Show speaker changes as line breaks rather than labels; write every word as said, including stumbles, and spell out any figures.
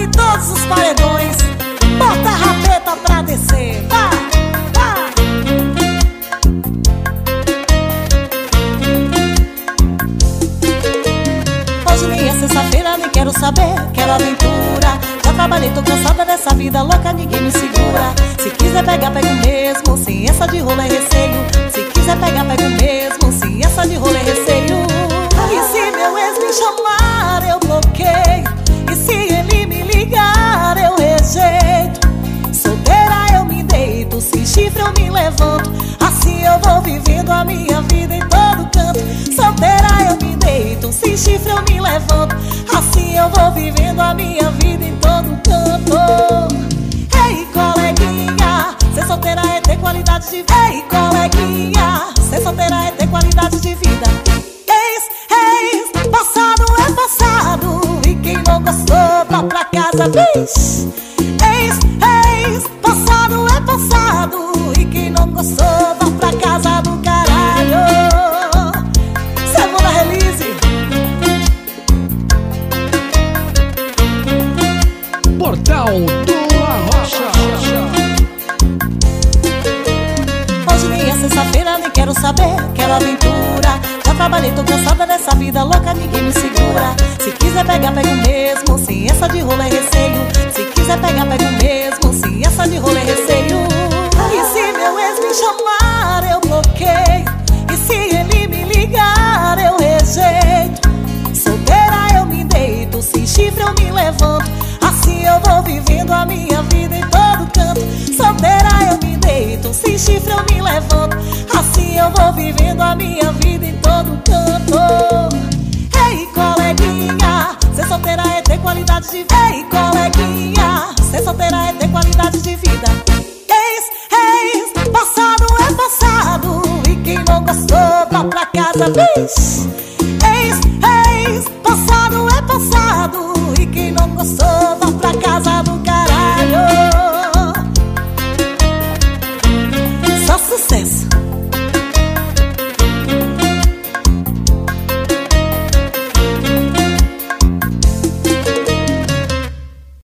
sobe todos os paredões, bota a rabeta pra descer. Vai, vai. Hoje nem é sexta-feira, nem quero saber, quero aventura. Já trabalhei, tô cansada dessa vida louca, ninguém me segura. Se quiser pegar, pega mesmo, sem essa de rola é receio. Se quiser pegar, pega mesmo, sem essa de rola é receio. E se meu ex me chamar, eu bloqueio. E se ele me ligar, eu rejeito. Solteira eu me deito, sem chifre eu me levanto. Assim eu vou vivendo a minha vida em todo canto. Solteira eu me deito, sem chifre eu me levanto. Assim eu vou vivendo a minha vida em todo canto. Ei, coleguinha, ser solteira é ter qualidade de vida. Ei, coleguinha, ser solteira é ter qualidade de vida. Ex, ex, passado é passado, e quem não gostou vá pra casa, bicho. Ex, ex, passado é passado, e quem não gostou vá pra casa do caralho. Segunda release.
Portal do Arrocha.
Hoje nem é sexta-feira, nem quero saber, quero aventura. Já trabalhei, tô cansada dessa vida louca, ninguém me segura. Se quiser pegar, pega mesmo, sem essa de rola é receio. Se quiser pegar, pega mesmo, sem essa de rola é receio. E se meu ex me chamar, eu bloqueio. E se ele me ligar, eu rejeito. Solteira eu me deito, sem chifre eu me levanto. Assim eu vou vivendo a minha vida em todo canto. Solteira eu me deito, sem chifre eu me levanto. Assim eu vou vivendo a minha vida em todo canto. Ei, coleguinha, ser solteira é ter qualidade de vida. Ei, coleguinha, ser solteira é ter qualidade de vida. Ex, ex, passado é passado, e quem não gostou vá pra casa, bicho. Ex, ex, passado é passado, e quem não gostou